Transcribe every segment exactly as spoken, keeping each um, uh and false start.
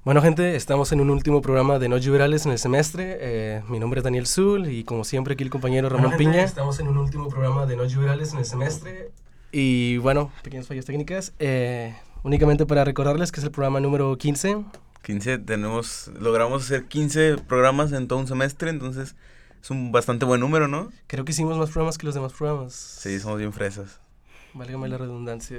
Bueno, gente, estamos en un último programa de No Juberales en el semestre. Eh, mi nombre es Daniel Zul y como siempre aquí el compañero Ramón bueno, gente, Piña. Estamos en un último programa de No Juberales en el semestre. Y bueno, pequeñas fallas técnicas. Eh, únicamente para recordarles que es el programa número quince. quince, tenemos, logramos hacer quince programas en todo un semestre, entonces es un bastante buen número, ¿no? Creo que hicimos más programas que los demás programas. Sí, somos bien fresas. Válgame la redundancia.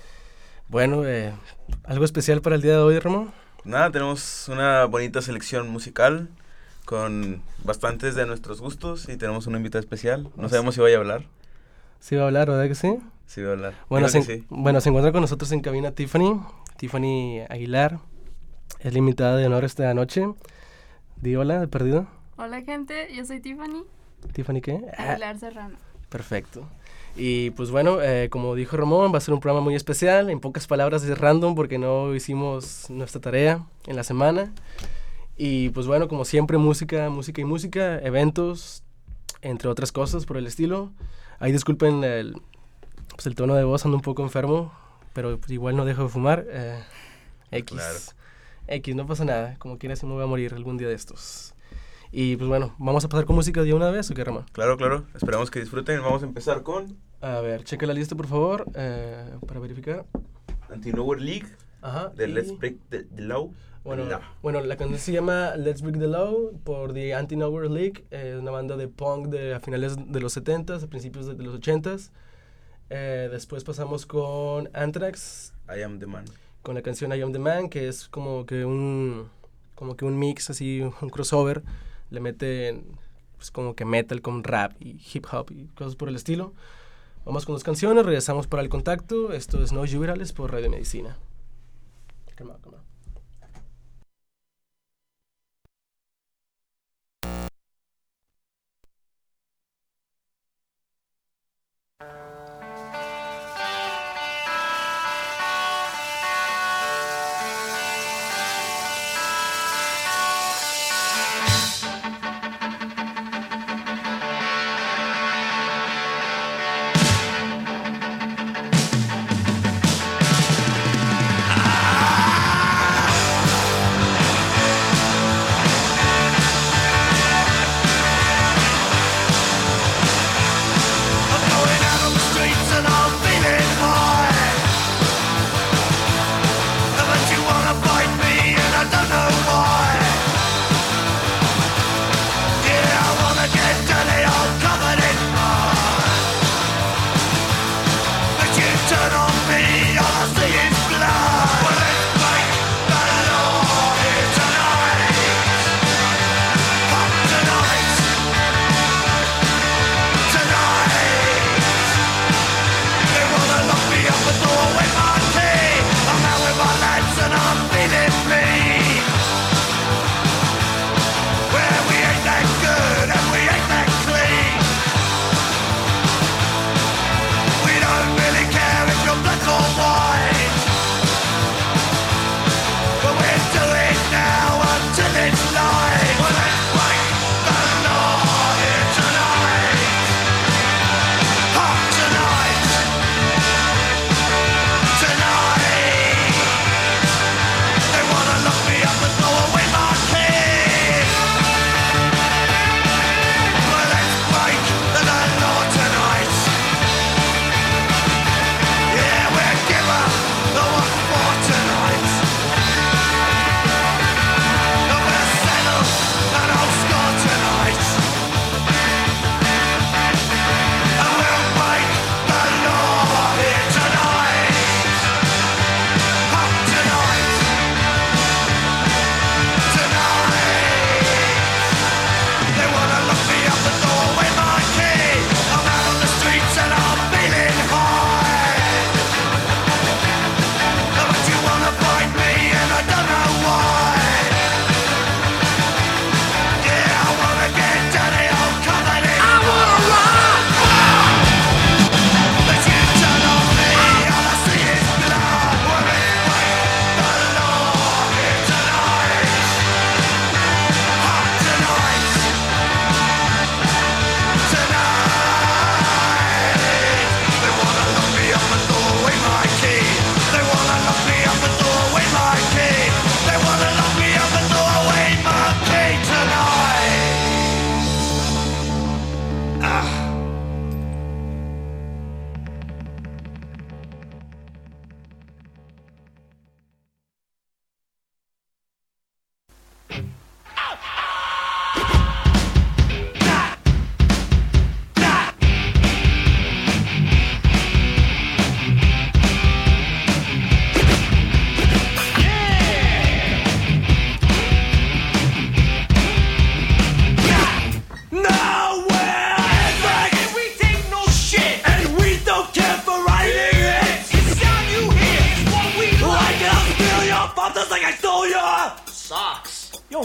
Bueno, eh, ¿algo especial para el día de hoy, Ramón? Nada, tenemos una bonita selección musical con bastantes de nuestros gustos y tenemos una invitada especial. No sabemos si vaya a hablar. Sí va a hablar, ¿verdad que sí? Sí va a hablar. Bueno, se, sí. bueno, se encuentra con nosotros en cabina Tiffany, Tiffany Aguilar. Es la invitada de honor esta noche. Di hola, de perdido. Hola, gente, yo soy Tiffany. ¿Tiffany qué? Aguilar Serrano. Perfecto. Y pues bueno, eh, como dijo Ramón, va a ser un programa muy especial. En pocas palabras es random porque no hicimos nuestra tarea en la semana. Y pues bueno, como siempre, música, música y música, eventos, entre otras cosas por el estilo. Ahí disculpen el, pues el tono de voz, ando un poco enfermo, pero pues igual no dejo de fumar. Eh, X. Claro. X, no pasa nada. Como quiera se me va a morir algún día de estos. Y pues bueno, ¿vamos a pasar con música de una vez o qué, Ramón? Claro, claro. Esperamos que disfruten. Vamos a empezar con... A ver, cheque la lista, por favor, eh, para verificar. Anti-Nowhere League, Ajá. de y- Let's Break the, the Law. Bueno, No. bueno, la canción se llama Let's Break the Law por The Anti-Nowhere League, eh, una banda de punk de a finales de los setentas, a principios de, de los ochentas. Eh, después pasamos con Anthrax, I Am the Man. con la canción I Am the Man, que es como que un, como que un mix, así, un crossover. Le meten pues, como que metal con rap y hip hop y cosas por el estilo. Vamos con dos canciones, regresamos para el contacto. Esto es No Juberales por Radio Medicina. Come on, come on. I'm going out on the street.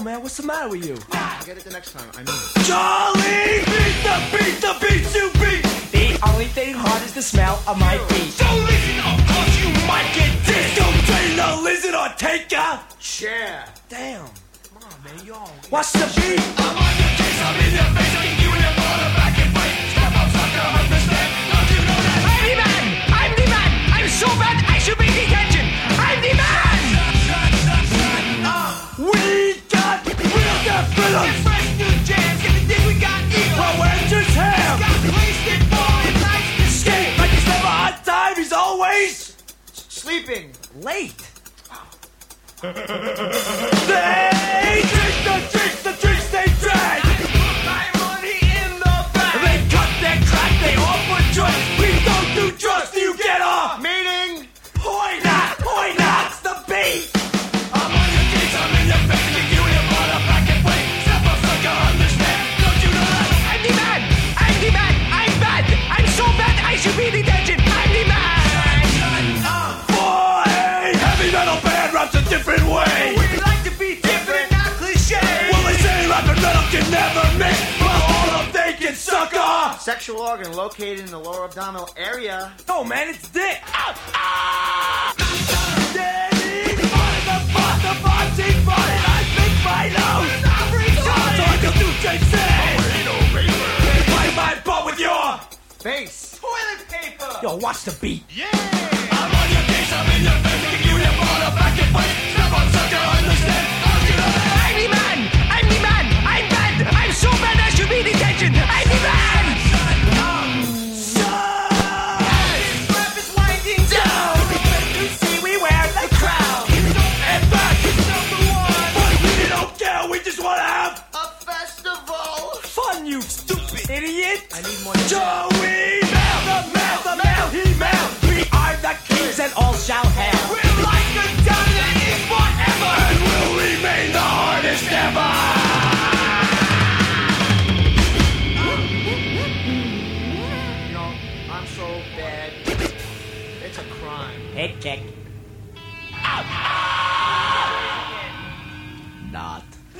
man, what's the matter with you? I'll get it the next time, I mean it. Charlie! Beat the beat, the beat you beat! The only thing hard is the smell of my feet. So listen up, cause you might get dissed. Don't train the lizard or take a Share. damn. Come on, man, yo. What's the beat? I'm on your case, I'm in your face, I kick you in your border, back and fight. Step up, sucker, understand? Don't you know that? I'm the man! I'm the man! I'm so bad I should be detention! I'm the man! We got real death villains! Fresh new jams, everything we got evil. Well, where's his ham? Got wasted, boy, nice to Skate like he's never on time, he's always Sleeping. late. They drink the drinks, the drinks they drag. Put my money in the bag. They cut their crack, they offer drugs. We don't do drugs, do you get off? Meeting. Point not, point not's the beat. I'm on your case, I'm in your face, I kick you in your border, back and fight. Step up, sucker, understand? Don't you know that? I'm the man, I'm the man, I'm bad. I'm so bad I should be detention. I'm the man. Boy, heavy metal band raps a different way. We like to be different, not cliche. Well, they say rap and metal can never mix. Well, all of they can suck off. Sexual organ located in the lower abdominal area. No, man, it's dick. Ah, ah. Daddy, find the bot, the bot's in body. I think my nose. So I can do Jason. Fight my butt with your Face. Toilet paper. Yo, watch the beat. I'm on your case, I'm in your face, I kick you in your border, back and fight. Step up, sucker, understand? Don't you know that? I'm the man. I'm the man. I'm bad. I'm so bad I should be detention. I'm the man. This rap is winding down. You see, we wear the crown. And back. Number one. But we don't care. We just wanna have A festival. fun, you stupid idiot. I need more. Joey, mail, the mail, the mail, he mail. We are the kings and all shall hail. We're like the time that is forever. And will remain the hardest ever. You know, I'm so bad. It's a crime. Head kick. Not.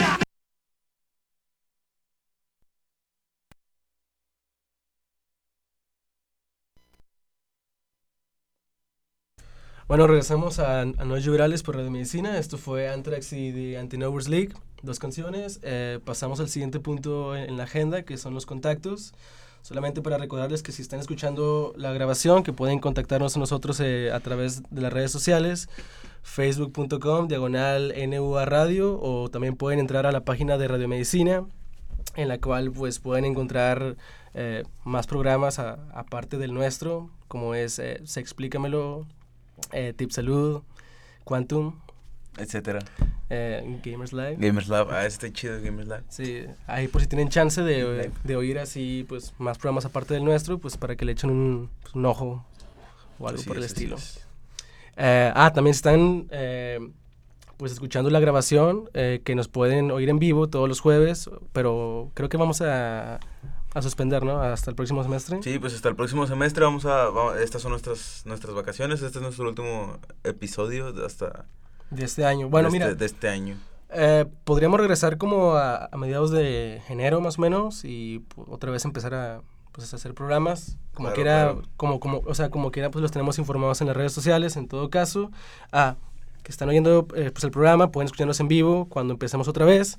Bueno, regresamos a, a Noches Virales por Radio Medicina. Esto fue Anthrax y The Anti-Knowers League, dos canciones. Eh, pasamos al siguiente punto en, en la agenda, que son los contactos. Solamente para recordarles que si están escuchando la grabación, que pueden contactarnos a nosotros eh, a través de las redes sociales, facebook punto com, diagonal N U A Radio, o también pueden entrar a la página de Radio Medicina, en la cual pues pueden encontrar eh, más programas a, aparte del nuestro, como es eh, Se Explícamelo, eh, Tip Salud, Quantum, Etcétera. eh, Gamers Live. Gamers Lab, ah, está chido Gamers Lab. Sí, ahí por si tienen chance de, de oír así pues más programas aparte del nuestro, pues para que le echen un, pues, un ojo o algo Así por el es, así estilo. es. Eh, ah, también están eh, pues escuchando la grabación, eh, que nos pueden oír en vivo todos los jueves, pero creo que vamos a, a suspender, ¿no? Hasta el próximo semestre. Sí, pues hasta el próximo semestre vamos a, vamos- estas son nuestras nuestras vacaciones, este es nuestro último episodio de hasta De este año. Bueno, de, mira, este, de este año. eh, podríamos regresar como a, a mediados de enero más o menos y pu- otra vez empezar a pues a hacer programas, como Claro, quiera, claro. como, como, o sea, como quiera, pues los tenemos informados en las redes sociales, en todo caso. Ah, que están oyendo eh, pues el programa, pueden escucharnos en vivo cuando empecemos otra vez.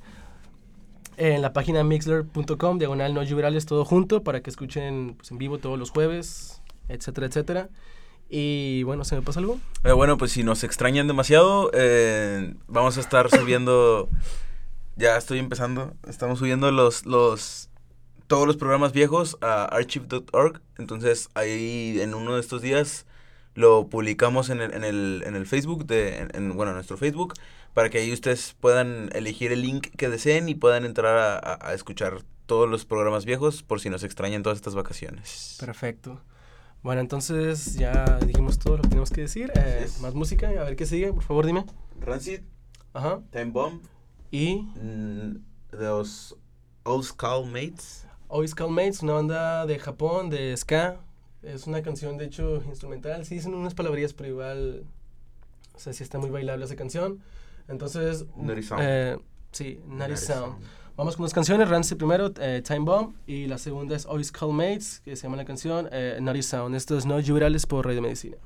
En la página mixler punto com, diagonal no Virales, todo junto, para que escuchen pues, en vivo todos los jueves, etcétera, etcétera. Y bueno, ¿se me pasa algo? Eh, bueno, pues si nos extrañan demasiado, eh, vamos a estar subiendo, ya estoy empezando, estamos subiendo los, los, todos los programas viejos a archive punto org, entonces ahí en uno de estos días lo publicamos en el, en el, en el Facebook, de, en, en, bueno, en nuestro Facebook, para que ahí ustedes puedan elegir el link que deseen y puedan entrar a, a, a escuchar todos los programas viejos por si nos extrañan todas estas vacaciones. Perfecto. Bueno, entonces ya dijimos todo lo que tenemos que decir. Eh, Así es. Más música, a ver qué sigue, por favor, dime. Rancid, Ajá. Time Bomb, Y mm, los Old Skull Mates. Old Skull Mates, una banda de Japón, de ska. Es una canción, de hecho, instrumental. Sí, dicen unas palabrillas, pero igual, o sea, sí está muy bailable esa canción. Entonces, Nutty Sound. eh, Sí, Naughty Sound. Vamos con las canciones. Rancid primero, eh, Time Bomb. Y la segunda es Always Call Mates, que se llama la canción eh, Naughty Sound. Esto es No Jurales por Radio Medicina.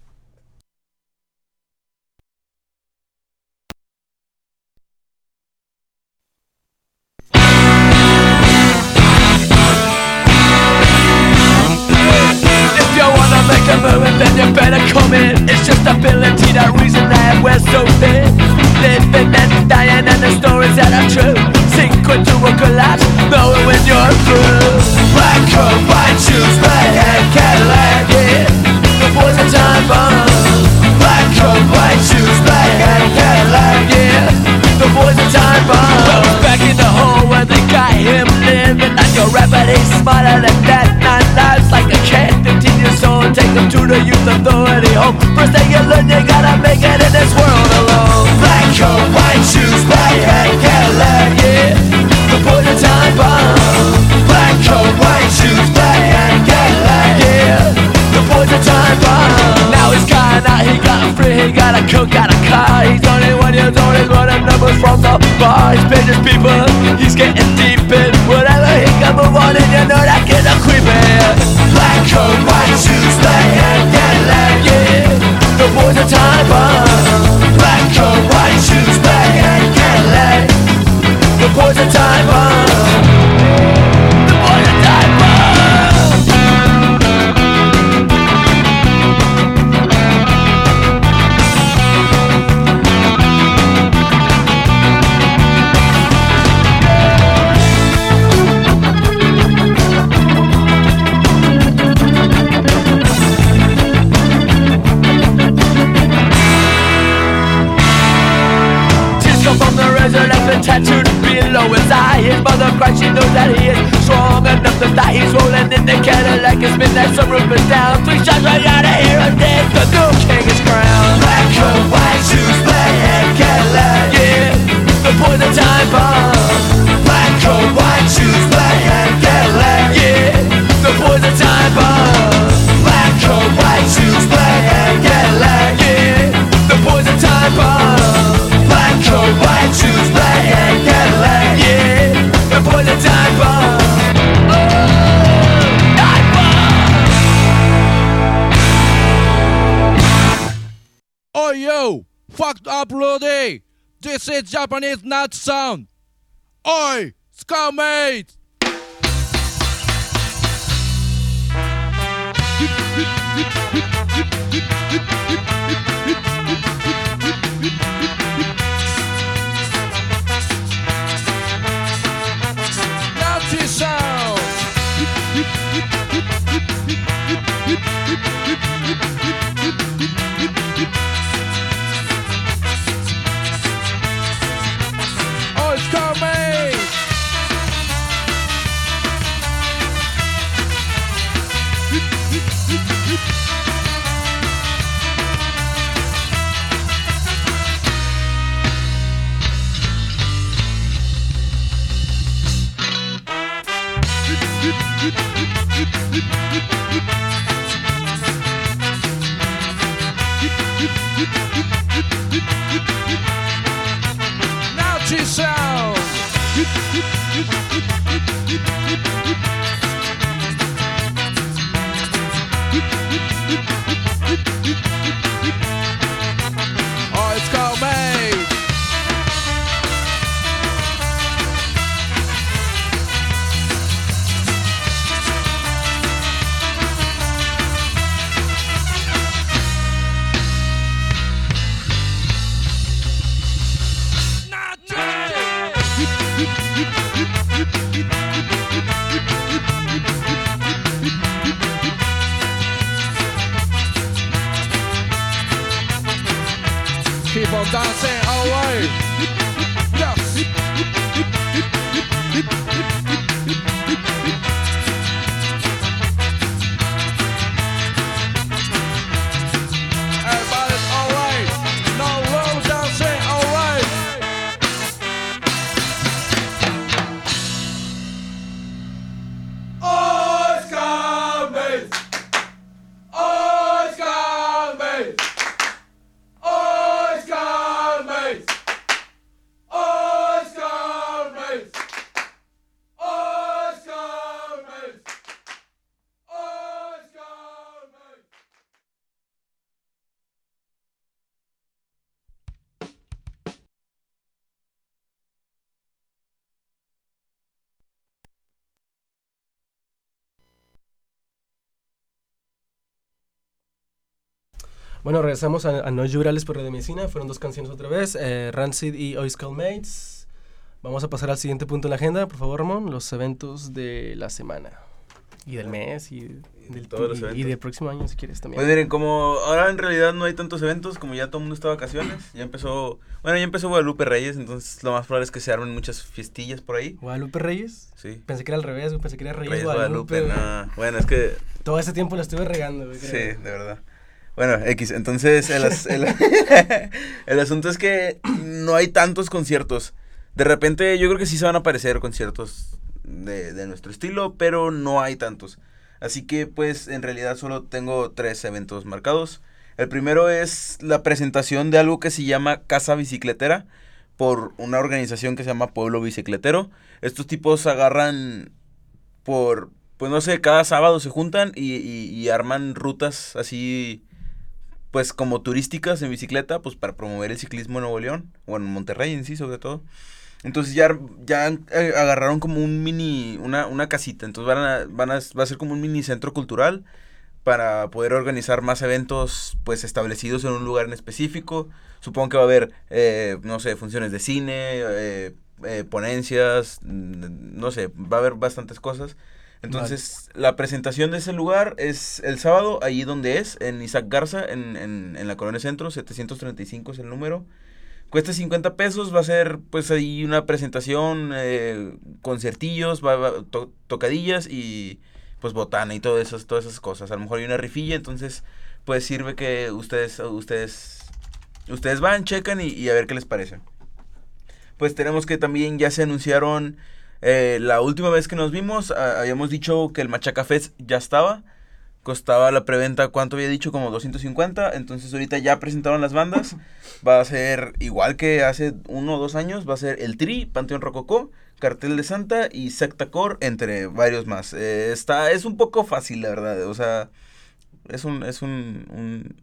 If you wanna make a movement, then you better come in. It's just ability, that reason that we're so thin. Living and dying, and the stories that are true. Sink into a collapse, knowing when you're through. Black coat, white shoes, black hat, Cadillac, yeah. The boys are time bomb. Black coat, white shoes, black hat, Cadillac, yeah. The boys are time bomb. Well, it's back in the hole where they got him living like a rabbit. He's smarter than that. Nine lives like a cat, fifteen years old. Take them to the youth authority home. First thing you learn, you gotta make it in this world alone. Black coat, white shoes, black hat, Cadillac, yeah. The boys are time bomb. Black coat, white shoes, black hat, Cadillac, yeah. The boys are time bomb. Now he's gone out, he got free, he got a coat, got a car. He's twenty-one years old, he's running numbers from the bar. He's paying his people, he's getting deep in whatever he can move on, and you know that kid's a creepin'. Black coat, white shoes, black hat, Cadillac, yeah. The boys are time bomb. Black coat, white shoes, black hat, Cadillac. The boys are time bomb. The boys are time bomb. Tattooed below his eye. His mother cries, she knows that he is strong enough to die. He's rolling in the Cadillac, his midnight sunroof is down. Three shots right out of here and dead, the new king is crowned. Black coat, white shoes, black hat, Cadillac, yeah. The boys are time bomb. Black coat, white shoes, black hat, Cadillac, yeah. The boys are time bomb. Black coat, white shoes, black hat, Cadillac, yeah. The boys are time bomb. Black coat, white shoes, black hat, Cadillac, yeah. The boys are time bomb. Oh, time bomb. Oh yo, fucked up Rudy. This is Japanese nut sound. Oi, Skullmates. Nazi sound. Oh, it's coming. Nazi sound. Oh, it's called Mate. Keep on dancing away. Yes. Everybody's alright. No road dancing, alright. Oh, it's coming. Oh, it's coming. Oh, it's coming. Bueno, regresamos a, a No Llorales por Radio Medicina. Fueron dos canciones otra vez, eh, Rancid y Oil Skull Mates. Vamos a pasar al siguiente punto en la agenda, por favor, Ramón. Los eventos de la semana. Y del mes, y, Y del, todos los y, eventos. y del próximo año, si quieres, también. Pues miren, como ahora en realidad no hay tantos eventos, como ya todo el mundo está de vacaciones, ya empezó, bueno, ya empezó Guadalupe Reyes, entonces lo más probable es que se armen muchas fiestillas por ahí. ¿Guadalupe Reyes? Sí. Pensé que era al revés, güey. Pensé que era Reyes, Reyes Guadalupe. Guadalupe, güey. no. Bueno, es que, Todo ese tiempo lo estuve regando, güey. sí, creo. de verdad. Bueno, X, entonces el, as- el, el asunto es que no hay tantos conciertos. De repente yo creo que sí se van a aparecer conciertos de, de nuestro estilo, pero no hay tantos. Así que pues en realidad solo tengo tres eventos marcados. El primero es la presentación de algo que se llama Casa Bicicletera por una organización que se llama Pueblo Bicicletero. Estos tipos agarran por, pues no sé, cada sábado se juntan y, y, y arman rutas así, pues como turísticas en bicicleta, pues para promover el ciclismo en Nuevo León, o en Monterrey en sí sobre todo. Entonces ya, ya eh, agarraron como un mini, una, una casita, entonces van a, van a, va a ser como un mini centro cultural para poder organizar más eventos pues establecidos en un lugar en específico. Supongo que va a haber, eh, no sé, funciones de cine, eh, eh, ponencias, mm, no sé, va a haber bastantes cosas. Entonces, vale. La presentación de ese lugar es el sábado, ahí donde es, en Isaac Garza, en, en, en la Colonia Centro, setecientos treinta y cinco es el número. Cuesta cincuenta pesos, va a ser pues ahí una presentación, eh, concertillos, va, va, to, tocadillas y pues botana y todas esas, todas esas cosas. A lo mejor hay una rifilla, entonces pues sirve que ustedes, ustedes, ustedes van, checan y, y a ver qué les parece. Pues tenemos que también ya se anunciaron, eh, la última vez que nos vimos, a, habíamos dicho que el Machaca Fest ya estaba. Costaba la preventa, ¿cuánto había dicho? Como doscientos cincuenta. Entonces ahorita ya presentaron las bandas. Va a ser igual que hace uno o dos años. Va a ser El Tri, Panteón Rococó, Cartel de Santa y Sectacor, entre varios más. Eh, está, es un poco fácil, la verdad. O sea, es un, es un, un,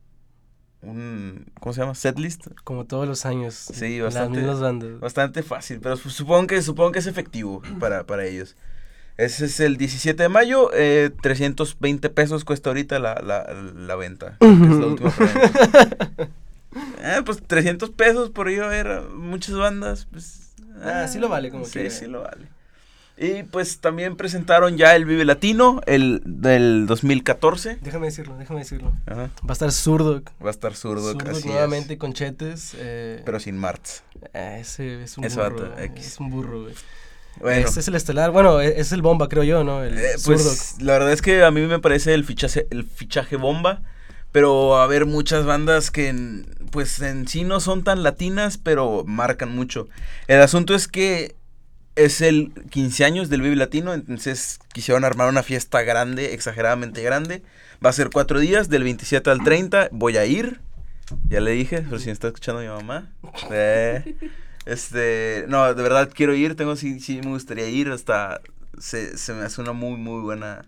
un ¿cómo se llama? Setlist. Como todos los años. Sí, bastante, las mismas bandas. bastante fácil. Pero supongo que, supongo que es efectivo para, para ellos. Ese es el diecisiete de mayo, eh, trescientos veinte pesos cuesta ahorita la, la, la venta. Es la última preventa. eh, pues trescientos pesos por ir a ver muchas bandas. Pues, ah, sí lo vale como sí, quiera. Sí, lo vale. Y pues también presentaron ya el Vive Latino, el del dos mil catorce. Déjame decirlo, déjame decirlo. Ajá. Va a estar Zurdok. Va a estar Zurdok, Zurdok así nuevamente es. con Chetes. Eh, Pero sin Martz. Eh, ese es un Ese burro. vato, eh, X. Es un burro, güey. Bueno. Este es el estelar, bueno, es, es el bomba, creo yo, ¿no? El Eh, Zurdok. pues la verdad es que a mí me parece el fichaje, el fichaje bomba, pero va a haber muchas bandas que en, pues en sí no son tan latinas, pero marcan mucho. El asunto es que es el quince años del Vive Latino, entonces quisieron armar una fiesta grande, exageradamente grande. Va a ser cuatro días, del veintisiete al treinta, voy a ir, ya le dije, por si me está escuchando mi mamá. Eh... Este, no, de verdad quiero ir, tengo sí, sí me gustaría ir, hasta se, se me hace una muy, muy buena,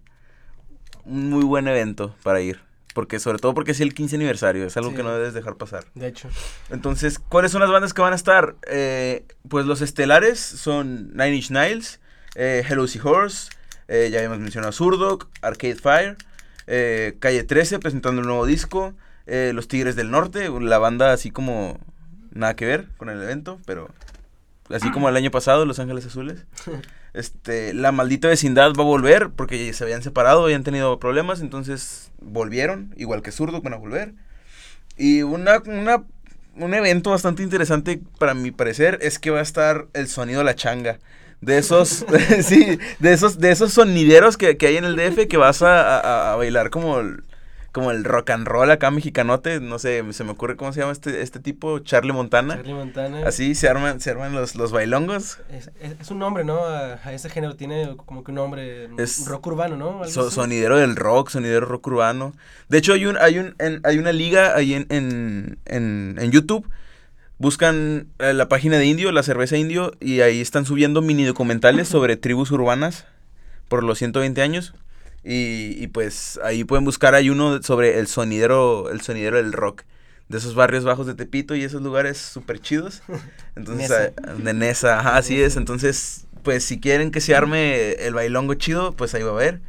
un muy buen evento para ir, porque sobre todo porque es el quince aniversario, es algo Sí. que no debes dejar pasar. De hecho. Entonces, ¿cuáles son las bandas que van a estar? Eh, pues los estelares son Nine Inch Nails, eh, Hello Seahorse, eh, ya habíamos mencionado Zurdok, Arcade Fire, eh, Calle trece presentando un nuevo disco, eh, Los Tigres del Norte, la banda así como... Nada que ver con el evento, pero así como el año pasado, Los Ángeles Azules. Este, La Maldita Vecindad va a volver porque se habían separado, habían tenido problemas, entonces volvieron, igual que Zurdok van a volver. Y una, una, un evento bastante interesante para mi parecer es que va a estar el Sonido La Changa. De esos, sí, de esos, de esos sonideros que, que hay en el D F que vas a, a, a bailar como... El, como el rock and roll acá mexicanote, no sé, se me ocurre cómo se llama este, este tipo, Charlie Montana. Charlie Montana. Así se arman, se arman los, los bailongos. Es, es, es un nombre, ¿no? A, a ese género tiene como que un nombre, Es rock urbano, ¿no? Algo So, así. sonidero del rock, sonidero rock urbano. De hecho, hay un, hay un, en, hay una liga ahí en, en, en, en YouTube. Buscan eh, la página de Indio, la cerveza Indio, y ahí están subiendo mini documentales sobre tribus urbanas por los ciento veinte años. Y, y pues ahí pueden buscar, hay uno sobre el sonidero, el sonidero del rock, de esos barrios bajos de Tepito y esos lugares súper chidos. Entonces, Nesa. eh, de Nesa, ajá, así es. Entonces, pues si quieren que se arme el bailongo chido, pues ahí va a haber.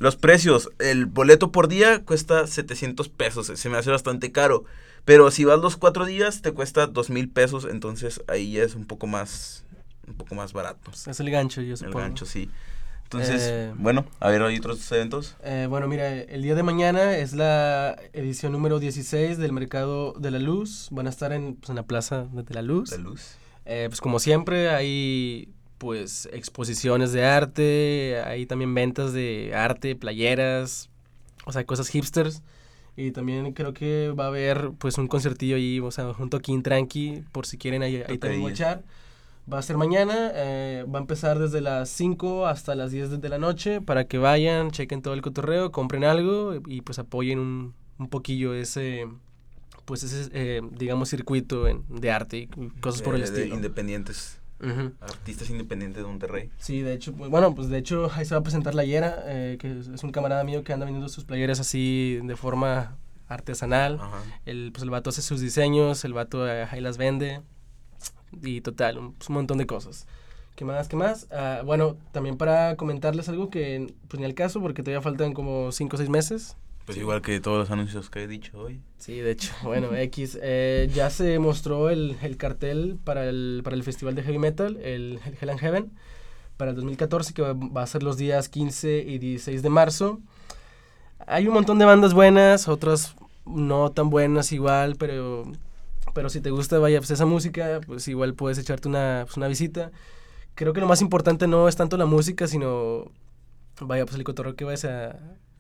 Los precios, el boleto por día cuesta setecientos pesos, se me hace bastante caro. Pero si vas los cuatro días, te cuesta dos mil pesos, entonces ahí ya es un poco más, un poco más barato. Pues es el gancho, yo El supongo. gancho, sí. Entonces, Eh, bueno, a ver, ¿hay otros eventos? Eh, bueno, mira, el día de mañana es la edición número dieciséis del Mercado de la Luz. Van a estar en, pues, en la Plaza de la Luz. La luz. Eh, pues como siempre hay pues exposiciones de arte, hay también ventas de arte, playeras, o sea, cosas hipsters. Y también creo que va a haber pues un concertillo ahí, o sea, un toquín tranqui, por si quieren ahí, ahí también Tocadillas. guachar. Va a ser mañana, eh, va a empezar desde las cinco hasta las diez de, de la noche para que vayan, chequen todo el cotorreo, compren algo y pues apoyen un, un poquillo ese, pues ese, eh, digamos, circuito en- de arte y cosas por el De- de estilo. independientes, Ujú. artistas independientes de Monterrey. Sí, de hecho, pues, bueno, pues de hecho ahí se va a presentar la Yera, eh, que es, es un camarada mío que anda vendiendo sus playeras así de forma artesanal. Ajá. El, pues el vato hace sus diseños, el vato eh, ahí las vende y total, un, pues, un montón de cosas. ¿Qué más? ¿Qué más? Ah, bueno, también para comentarles algo que pues ni al caso porque todavía faltan como cinco o seis meses. Pues igual que todos los anuncios que he dicho hoy. Sí, de hecho, bueno, X, eh, ya se mostró el, el cartel para el, para el festival de heavy metal, el, el Hell and Heaven, para el dos mil catorce, que va, va a ser los días quince y dieciséis de marzo. Hay un montón de bandas buenas, otras no tan buenas igual, pero, pero si te gusta, vaya, pues esa música, pues igual puedes echarte una, pues una visita. Creo que lo más importante no es tanto la música, sino, vaya, pues el cotorreo que vayas a,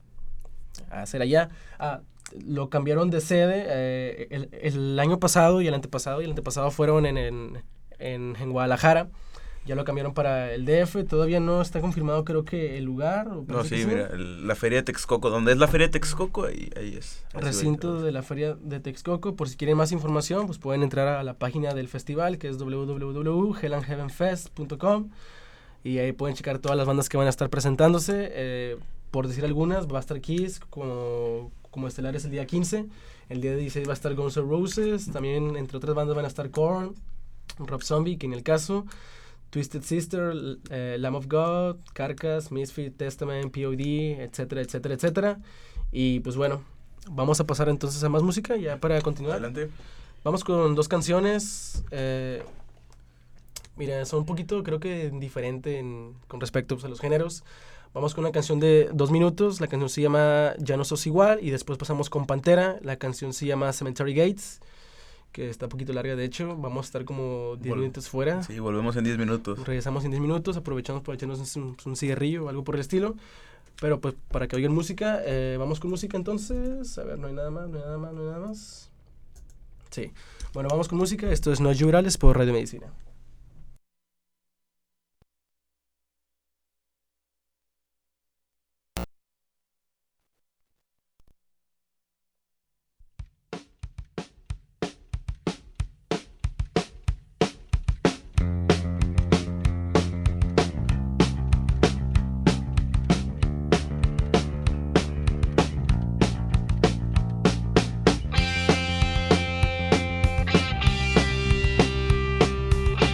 a hacer allá. Ah, lo cambiaron de sede eh, el, el año pasado y el antepasado, y el antepasado fueron en, en, en, en Guadalajara. Ya lo cambiaron para el D F, todavía no está confirmado creo que el lugar. O No, parece sí, que mira, el- la feria de Texcoco, donde es la feria de Texcoco, ahí, ahí es. Ahí se ve Recinto todo. de la feria de Texcoco. Por si quieren más información, pues pueden entrar a la página del festival, que es w w w punto hell and heaven fest punto com, y ahí pueden checar todas las bandas que van a estar presentándose. Eh, por decir algunas, va a estar Kiss como, como estelares el día quince. El día dieciséis va a estar Guns N' Roses. También, entre otras bandas, van a estar Korn, Rob Zombie, que en el caso, Twisted Sister, eh, Lamb of God, Carcass, Misfit, Testament, P O D, etcétera, etcétera, etcétera. Y pues bueno, vamos a pasar entonces a más música ya para continuar. Adelante. Vamos con dos canciones. Eh, mira, son un poquito, creo que diferente en- con respecto pues, a los géneros. Vamos con una canción de dos minutos. La canción se llama Ya no sos igual. Y después pasamos con Pantera. La canción se llama Cemetery Gates, que está un poquito larga de hecho. Vamos a estar como diez Vol- minutos fuera. Sí, volvemos en diez minutos. Regresamos en diez minutos. Aprovechamos para echarnos un, un cigarrillo o algo por el estilo. Pero pues para que oigan música, eh, vamos con música entonces. A ver, no hay nada más, no hay nada más, no hay nada más. Sí. Bueno, vamos con música. Esto es No Jurales por Radio Medicina. Thank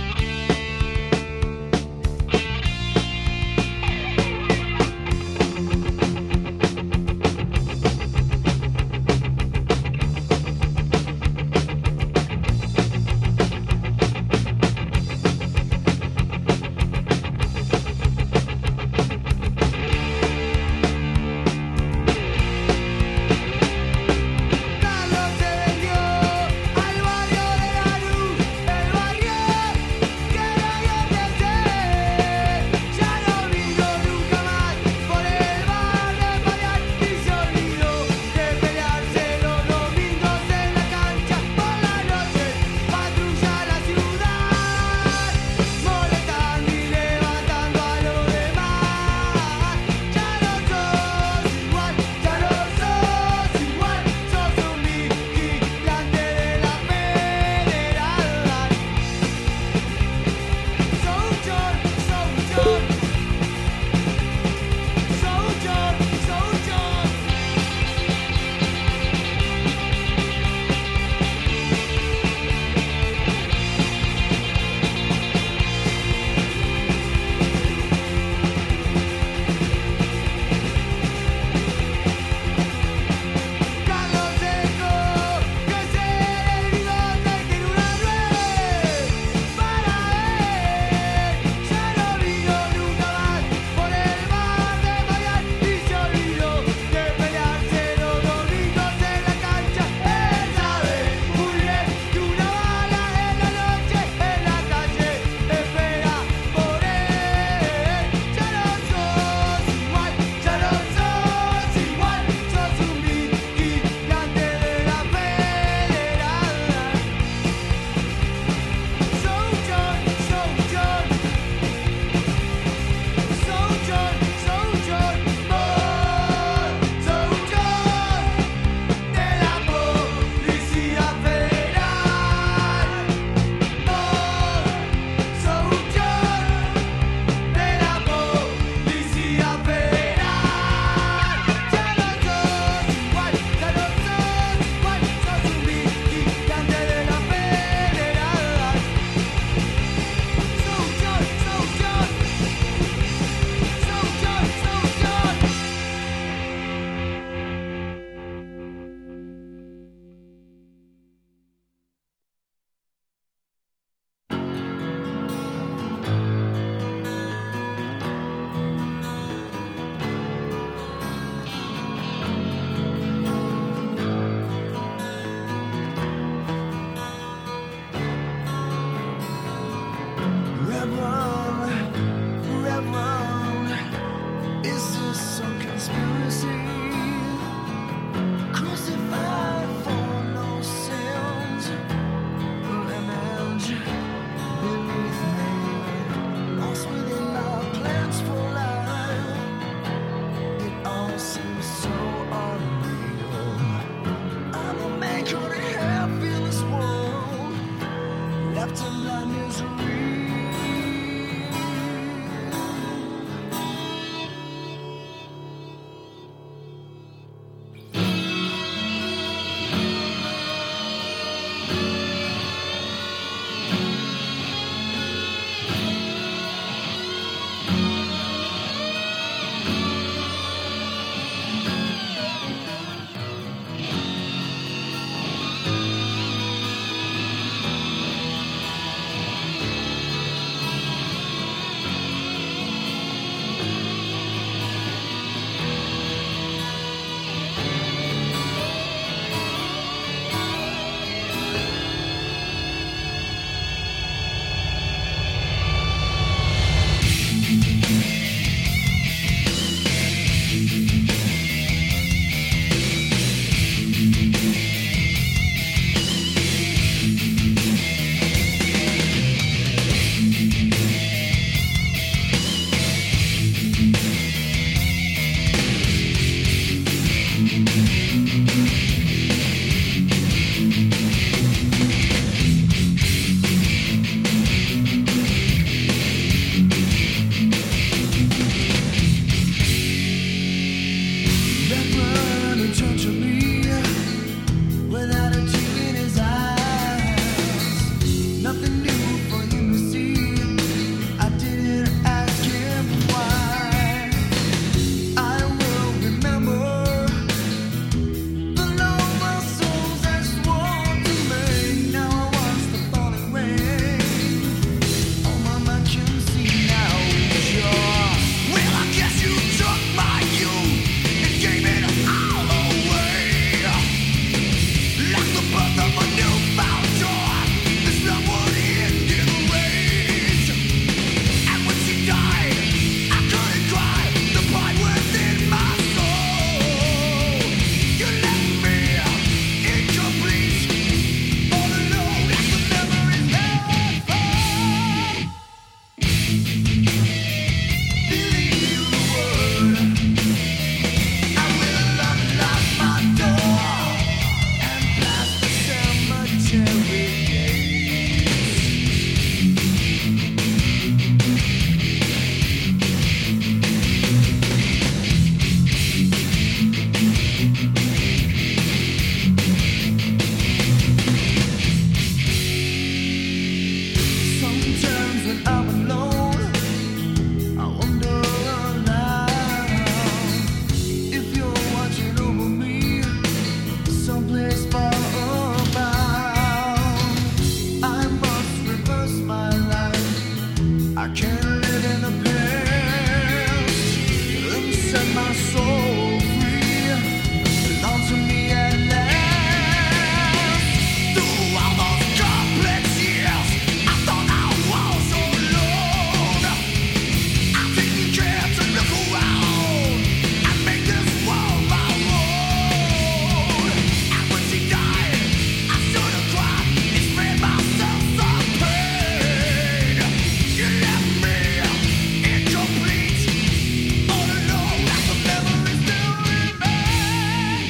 my soul free. Belong to me at last. Through all those complex years, I thought I was alone. I'm taking care to look around and make this world my own. And when she died, I should have cried and spared myself some pain. You left me incomplete, all alone, as the memories still remain.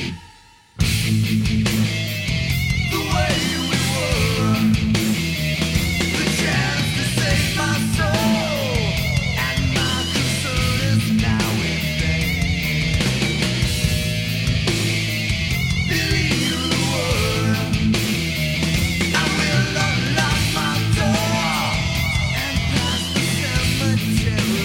The way we were, the chance to save my soul, and my concern is now in vain. Believe the word, I will unlock my door and pass the cemetery.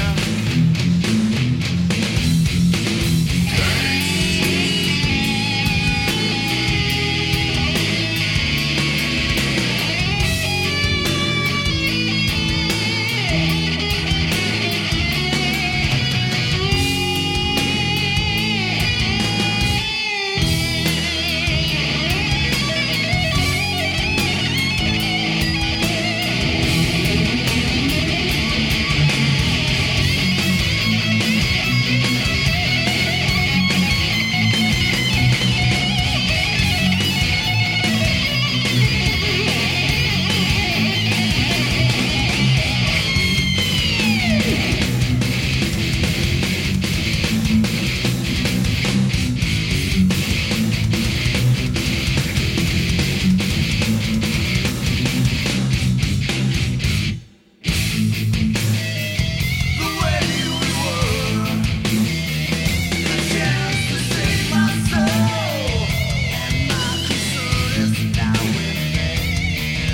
The way we were, the chance to save my soul, and my concern is now in vain.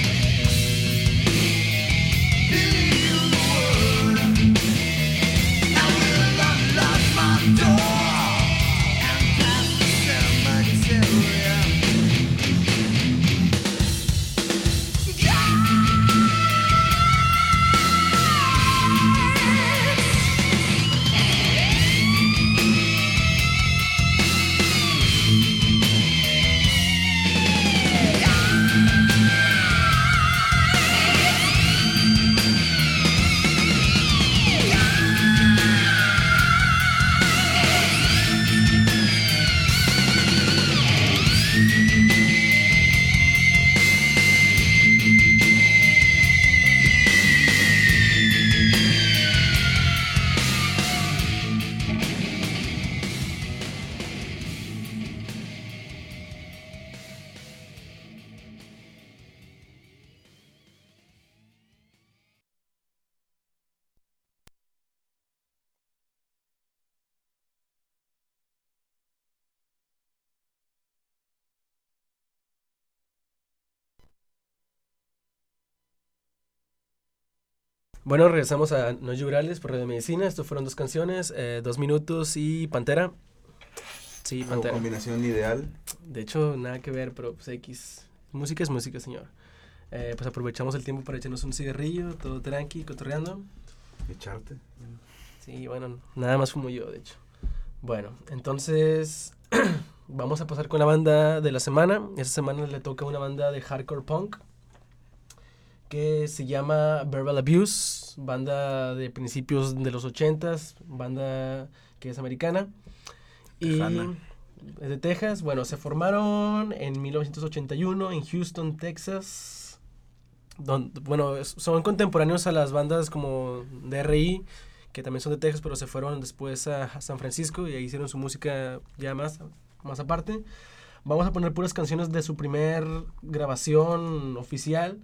Believe the word, I will unlock my door and pass the cemetery. Bueno, regresamos a No Llorales por Radio Medicina. Estos fueron dos canciones, eh, Dos Minutos y Pantera. Sí, Una Pantera. combinación ideal. De hecho, nada que ver, pero pues X. Música es música, señor. Eh, pues aprovechamos el tiempo para echarnos un cigarrillo, todo tranqui, cotorreando. Echarte. Sí, bueno, nada más fumo yo, de hecho. Bueno, entonces vamos a pasar con la banda de la semana. Esta semana le toca una banda de hardcore punk que se llama Verbal Abuse, banda de principios de los ochentas, banda que es americana. Tejana. Y es de Texas. Bueno, se formaron en mil novecientos ochenta y uno en Houston, Texas. Don, bueno, es- son contemporáneos a las bandas como D R I, que también son de Texas, pero se fueron después a, a San Francisco y ahí hicieron su música ya más, más aparte. Vamos a poner puras canciones de su primer grabación oficial,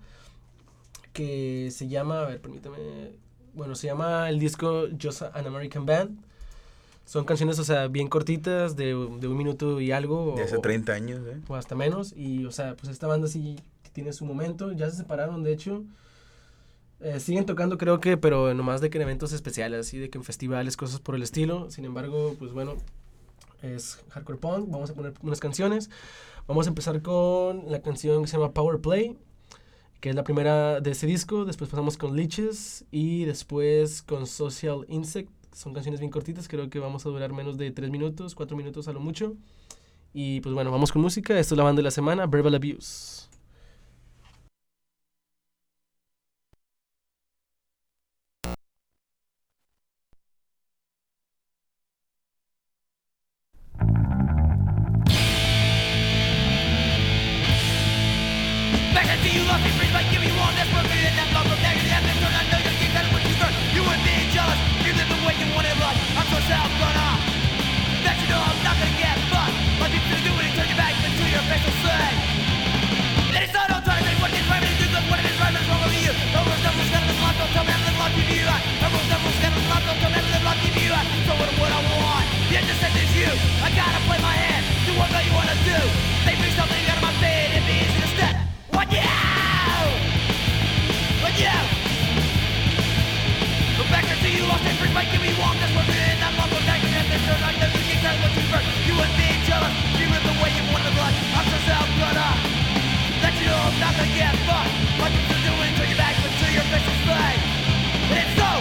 que se llama, a ver, permítame, bueno, se llama el disco Just an American Band. Son canciones, o sea, bien cortitas, de, de un minuto y algo. De hace o- treinta años, ¿eh? o hasta menos. Y, o sea, pues esta banda sí tiene su momento. Ya se separaron, de hecho. Eh, siguen tocando, creo que, pero nomás de que en eventos especiales, así de que en festivales, cosas por el estilo. Sin embargo, pues bueno, es hardcore punk. Vamos a poner unas canciones. Vamos a empezar con la canción que se llama Power Play, que es la primera de ese disco. Después pasamos con Leeches y después con Social Insect. son canciones bien cortitas, creo que vamos a durar menos de tres minutos, cuatro minutos a lo mucho. Y pues bueno, vamos con música. Esto es la banda de la semana, Verbal Abuse. Back until you lost your freeze, like give me one that's broken and that love from negative and then turn. I know you keep that what you burn. You weren't being jealous, you lived the way you wanted life. I'm so self-gonna that you know I'm not gonna get fucked. Like people do it and turn your back into your face will say that it's not all time, and what it is right, and you look what it is right, and wrong with you. Almost never was gonna live life, don't tell me I'm living life, give you I almost never was gonna live life, don't tell me I'm living life, give you I so what what I want, the end just says it's you. I gotta play my hand, do what you wanna do. They bring something out of my bed, it'd be easy to step. What you? What you? Go back until you lost your freeze, might give me one that's what it is. I'm on the next and then turn. I know you can't tell what you burn. You wouldn't be jealous, you live the way you wanted life. I'm so self-gonna let you know I'm not gonna get fucked. Like you do it, turn your back until your face will slay. It's so.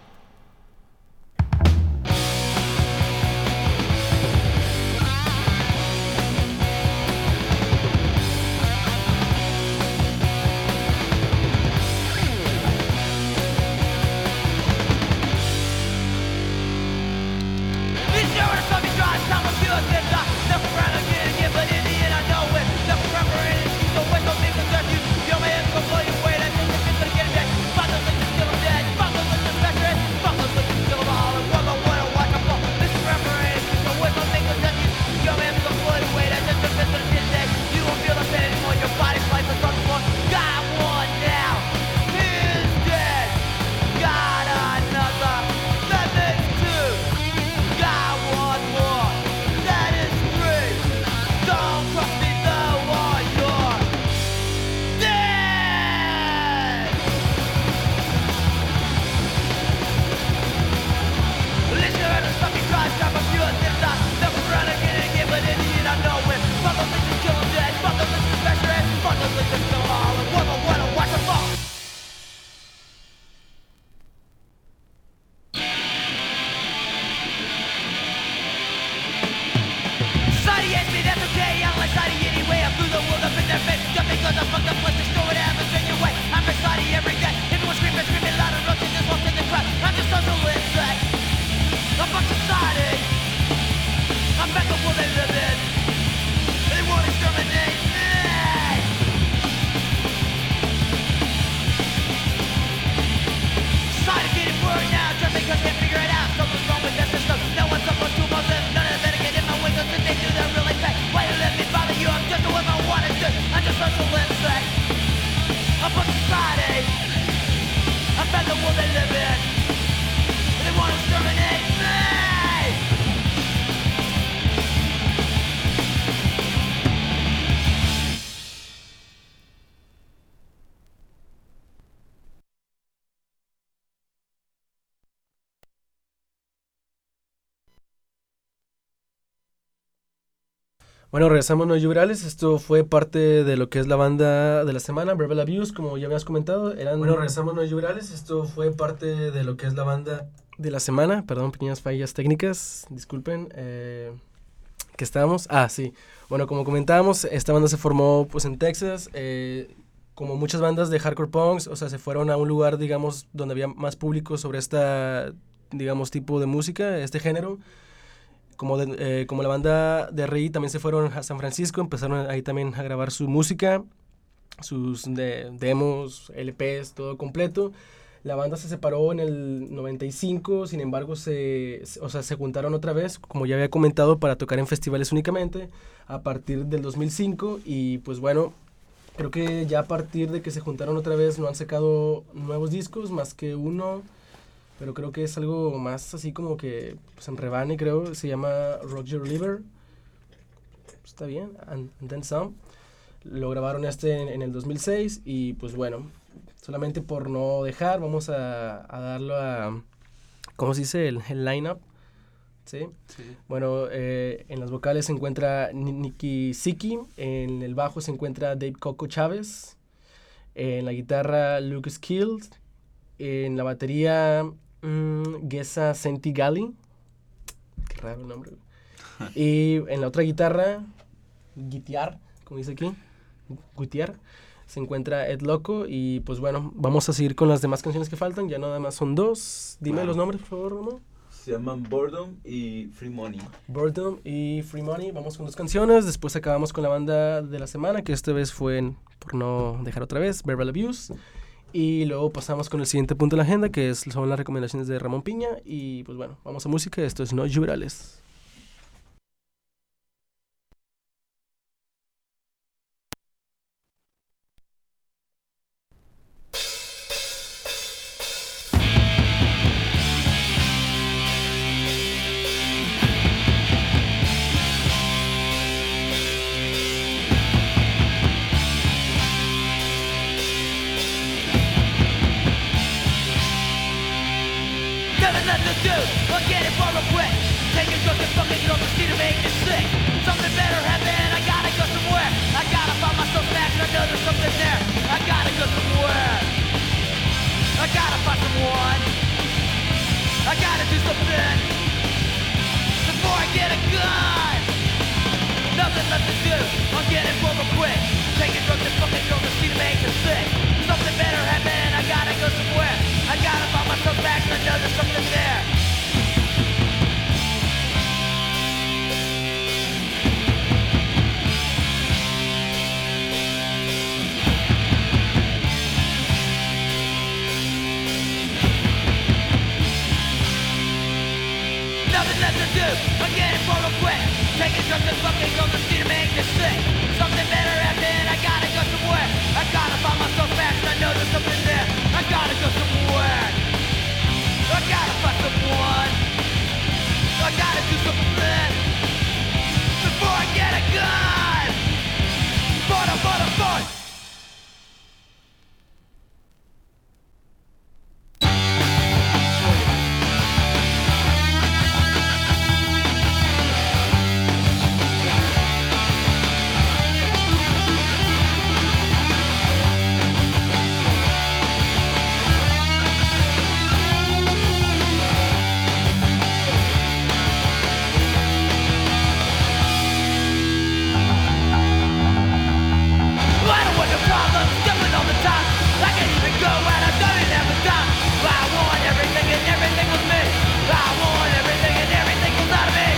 Bueno, regresamos a No Llorales. Esto fue parte de lo que es la banda de la semana, Verbal Abuse, como ya habías comentado. Eran... Bueno, regresamos a No Llorales. Esto fue parte de lo que es la banda de la semana. Perdón, pequeñas fallas técnicas. Disculpen. Eh, ¿Qué estábamos? Ah, sí. Bueno, como comentábamos, esta banda se formó pues en Texas. Eh, como muchas bandas de hardcore punks, o sea, se fueron a un lugar, digamos, donde había más público sobre esta, digamos, tipo de música, este género. Como, de, eh, como la banda de R I también se fueron a San Francisco, empezaron ahí también a grabar su música, sus de, demos, L Pes, todo completo. La banda se separó en el noventa y cinco, sin embargo, se, se, o sea, se juntaron otra vez, como ya había comentado, para tocar en festivales únicamente, a partir del dos mil cinco. Y pues bueno, creo que ya a partir de que se juntaron otra vez no han sacado nuevos discos, más que uno... Pero creo que es algo más así como que, pues en rebane creo, se llama Rock Your Liver. Está bien, and, and Then Some. Lo grabaron este en, en el dos mil seis y pues bueno, solamente por no dejar, vamos a, a darlo a, ¿cómo se dice? El, el line-up. ¿Sí? Sí. Bueno, eh, en las vocales se encuentra Nicky Siki, en el bajo se encuentra Dave Coco Chávez, en la guitarra Lucas Kills, en la batería Mm, Gesa Sentigali. Qué raro el nombre. Y en la otra guitarra, guitar, como dice aquí, guitar, se encuentra Ed Loco. Y pues bueno, vamos a seguir con las demás canciones que faltan. Ya nada más son dos. Dime Claro. los nombres, por favor, Ramón. Se llaman Boredom y Free Money. Boredom y Free Money. Vamos con dos canciones. Después acabamos con la banda de la semana, que esta vez fue, en, por no dejar otra vez, Verbal Abuse. Y luego pasamos con el siguiente punto de la agenda, que es, son las recomendaciones de Ramón Piña. Y pues bueno, vamos a música. Esto es No Jubrales. Nothing left to do, I'll get it for a quick. Taking drugs and fucking drugs just need to make me sick. Something better happen, I gotta go somewhere. I gotta find myself back, I know there's something there. I gotta go somewhere. I gotta find someone. I gotta do something before I get a gun. Nothing left to do, I'll get it for a quick. Taking drugs and fucking drugs just need to make me sick. Something better happen, I gotta go somewhere. I gotta find myself back, I know there's something there. Nothing left to do, I'm getting for a quick. Taking drugs and fucking drugs just need to make me sick. Something better happen, I gotta go somewhere. I gotta find myself back, I know there's something there. I gotta go somewhere. I gotta find someone. I gotta do something before I get a gun. Butter, butter, butter. I don't want no problems, jumping all the time. I can even go out, I'm going every time. I want everything and everything with me. I want everything and everything comes out of me.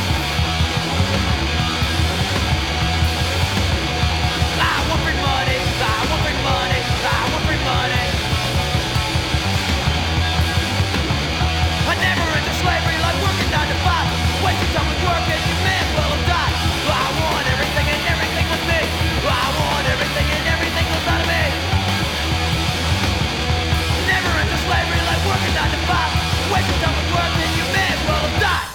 I want free money, I want free money, I want free money. I never into slavery like working nine to five. Wasting time with work and you may as well have died. I want everything and everything with me. I want everything and everything comes out of me. Never into slavery like working nine to five. Wasting time with work and you may as well have died.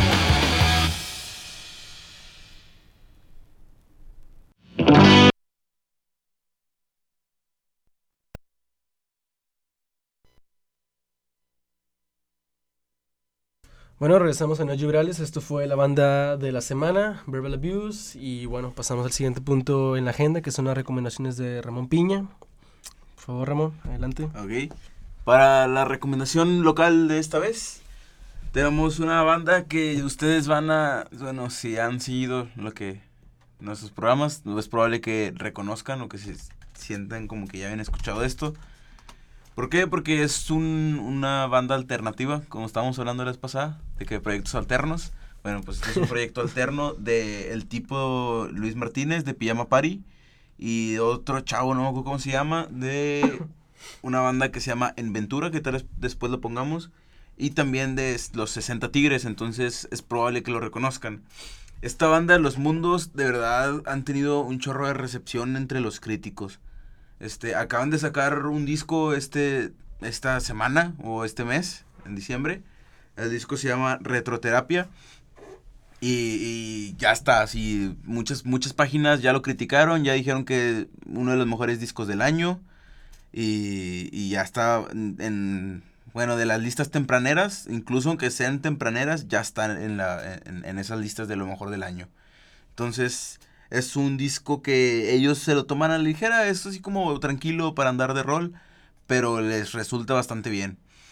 Bueno, regresamos a No Jubrales. Esto fue la banda de la semana, Verbal Abuse. Y bueno, pasamos al siguiente punto en la agenda, que son las recomendaciones de Ramón Piña. Por favor, Ramón, adelante. Ok. Para la recomendación local de esta vez, tenemos una banda que ustedes van a, bueno, si han seguido lo que nuestros programas, es probable que reconozcan o que se sientan como que ya habían escuchado esto. ¿Por qué? Porque es un, una banda alternativa, como estábamos hablando la vez pasada, de que proyectos alternos. Bueno, pues este es un proyecto alterno del tipo Luis Martínez, de Pijama Party, y otro chavo, no me acuerdo cómo se llama, de una banda que se llama Enventura, que tal vez después lo pongamos, y también de los sesenta Tigres, entonces es probable que lo reconozcan. Esta banda, Los Mundos, de verdad han tenido un chorro de recepción entre los críticos. Este, acaban de sacar un disco este, esta semana o este mes, en diciembre. El disco se llama Retroterapia. Y, y ya está, así, muchas, muchas páginas ya lo criticaron, ya dijeron que uno de los mejores discos del año. Y, y ya está en, en, bueno, de las listas tempraneras, incluso aunque sean tempraneras, ya están en, la, en, en esas listas de lo mejor del año. Entonces, es un disco que ellos se lo toman a la ligera, es así como tranquilo para andar de rol, pero les resulta bastante bien.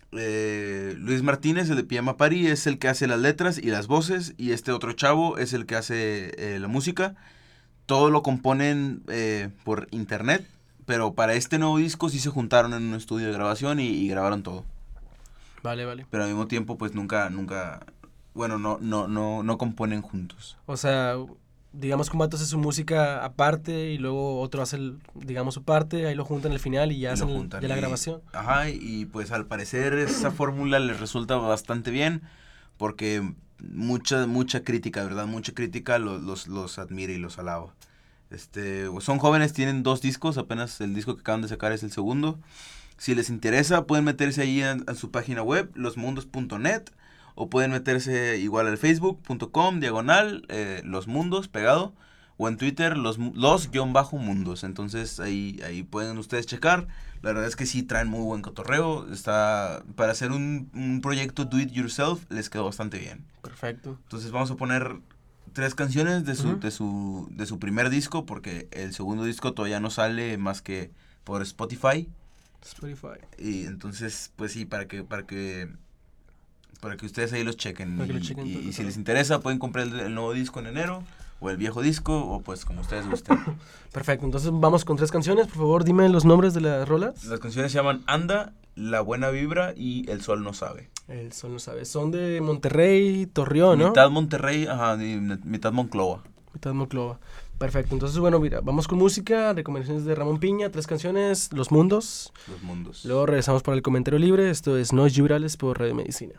Eh, Luis Martínez, el de Pijama Party, es el que hace las letras y las voces, y este otro chavo es el que hace eh, la música. Todo lo componen eh, por internet, pero para este nuevo disco sí se juntaron en un estudio de grabación y, y grabaron todo. Vale, vale. Pero al mismo tiempo, pues nunca, nunca, bueno, no, no, no, no componen juntos. O sea, digamos que un vato hace su música aparte y luego otro hace, el, digamos, su parte, ahí lo juntan al final y ya Y lo hacen el- juntan ya la y- grabación. Ajá, y pues al parecer esa fórmula les resulta bastante bien, porque mucha, mucha crítica, ¿verdad? Mucha crítica los, los, los admira y los alaba. Este, son jóvenes, tienen dos discos, apenas el disco que acaban de sacar es el segundo. Si les interesa, pueden meterse ahí en, en su página web, losmundos punto net, o pueden meterse igual al facebook punto com, diagonal, eh, Los Mundos, pegado, o en Twitter, los, los guión bajo mundos. Entonces ahí, ahí pueden ustedes checar. La verdad es que sí traen muy buen cotorreo. Está, para hacer un, un proyecto do it yourself, les quedó bastante bien. Perfecto. Entonces vamos a poner tres canciones de su, Ujú. de su, de su primer disco, porque el segundo disco todavía no sale más que por Spotify. Spotify. Y entonces, pues sí, para que, para que, para que ustedes ahí los chequen. Para que lo Y, chequen y- todo, y si todo. les interesa, pueden comprar el, el nuevo disco en enero, o el viejo disco, o pues como ustedes gusten. Perfecto, entonces vamos con tres canciones. Por favor, dime los nombres de las rolas. Las canciones se llaman Anda, La Buena Vibra y El Sol No Sabe. El sol no sabe. Son de Monterrey, Torreón, ¿no? Mitad Monterrey, ajá, y mitad Monclova. Mitad Monclova. Perfecto, entonces bueno, mira, vamos con música, recomendaciones de Ramón Piña, tres canciones, Los Mundos. Los mundos. Luego regresamos para el comentario libre. Esto es Noches Liberales por Radio Medicina.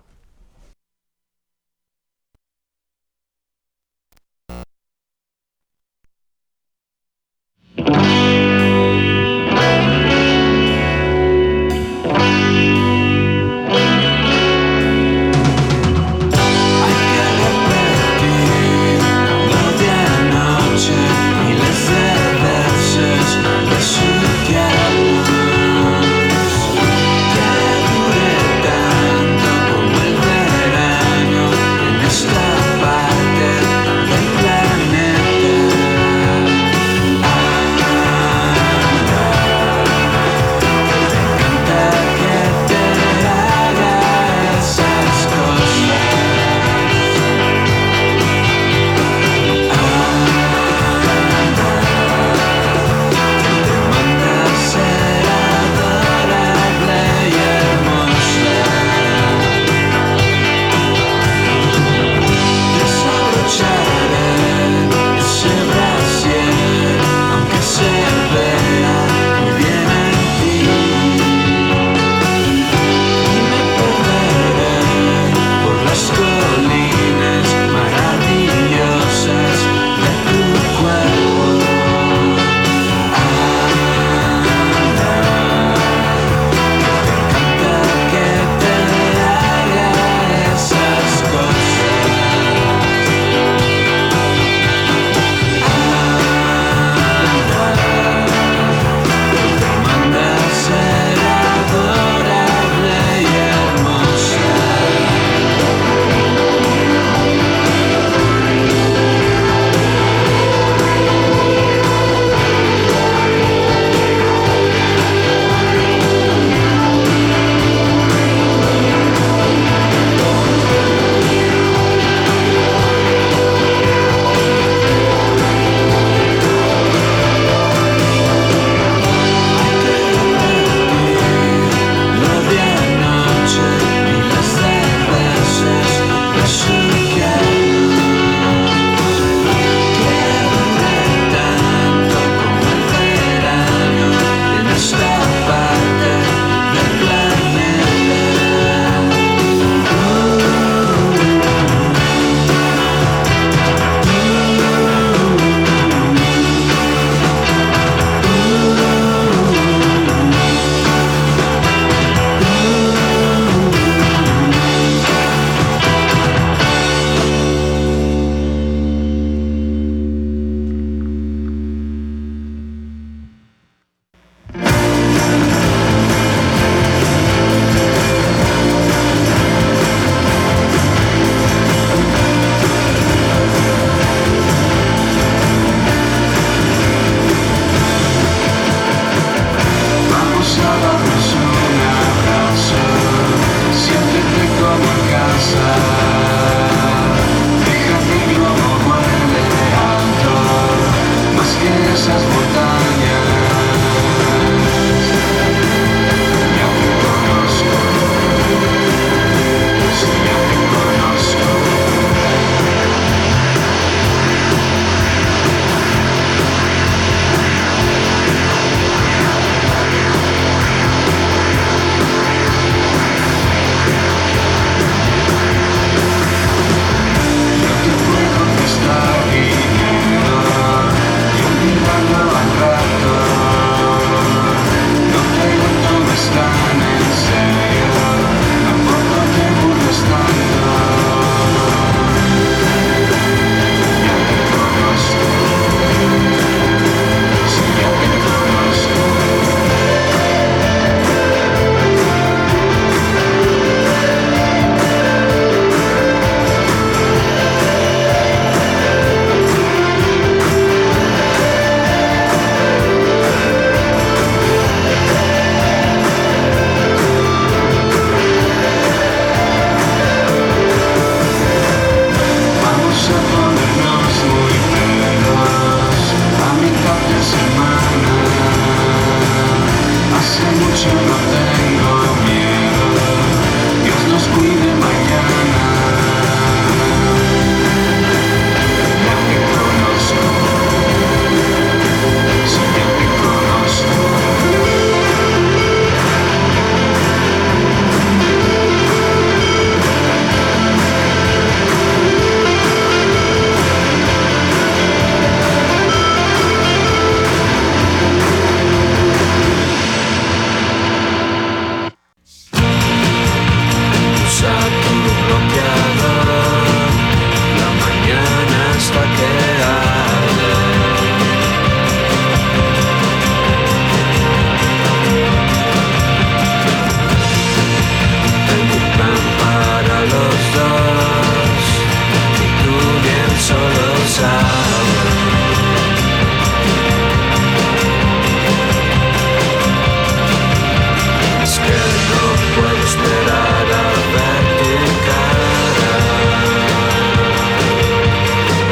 Tanto como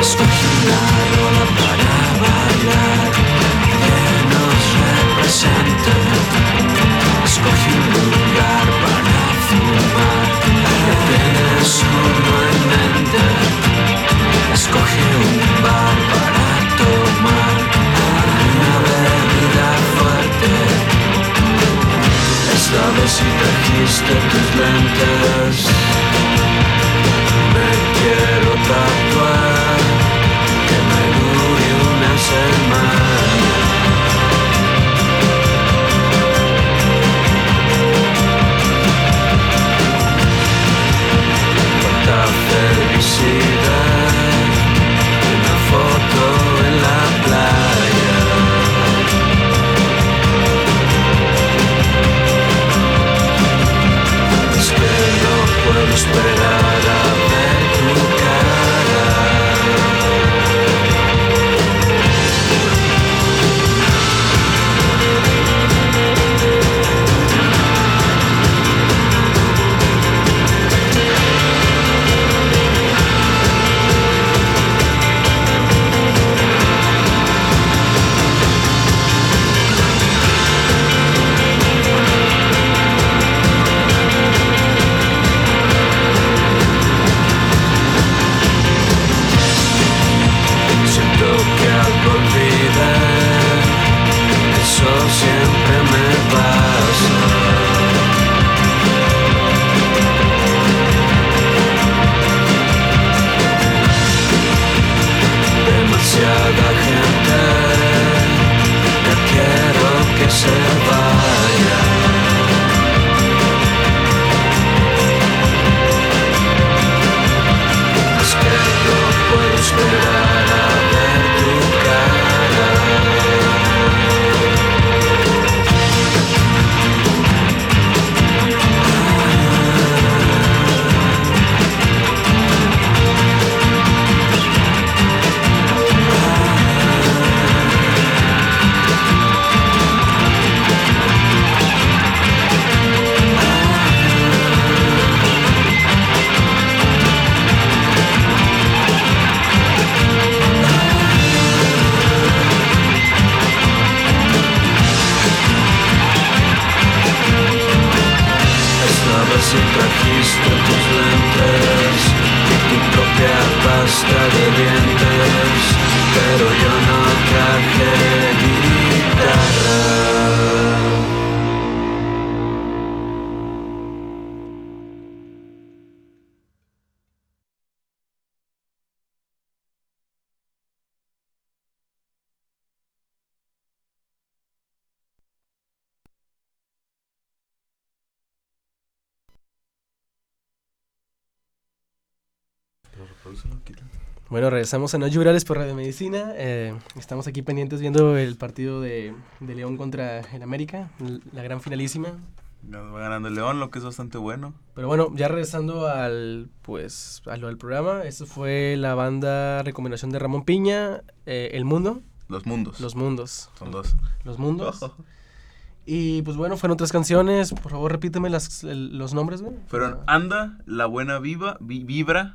Escogí una rola para bailar que nos represente. Escogí un lugar para fumar que tienes uno en mente. Escogí un bar para tomar una bebida fuerte. Esta vez si trajiste tus lentes, me quiero tatuar que me dure una semana. Cuánta felicidad, una foto en la playa. Es que no puedo esperar a ver tu cara. Siento que algo olvidé, eso siempre me pasa. Demasiada gente, no quiero que se vaya. Es que no puedo esperar a ver tu cara. Esta vez si trajiste tus lentes y tu propia pasta de dientes, pero yo no traje guitarra. Bueno, regresamos a No Llorales por Radio Medicina. Eh, estamos aquí pendientes viendo el partido de, de León contra el América, l- la gran finalísima. Va ganando el León, lo que es bastante bueno. Pero bueno, ya regresando al, pues, a lo del programa, esto fue la banda recomendación de Ramón Piña, eh, El Mundo. Los mundos. Los Mundos. Son dos. Los Mundos. Y pues bueno, fueron tres canciones. Por favor, repíteme las, el- los nombres, güey. Fueron Anda, La Buena Viva, vi- Vibra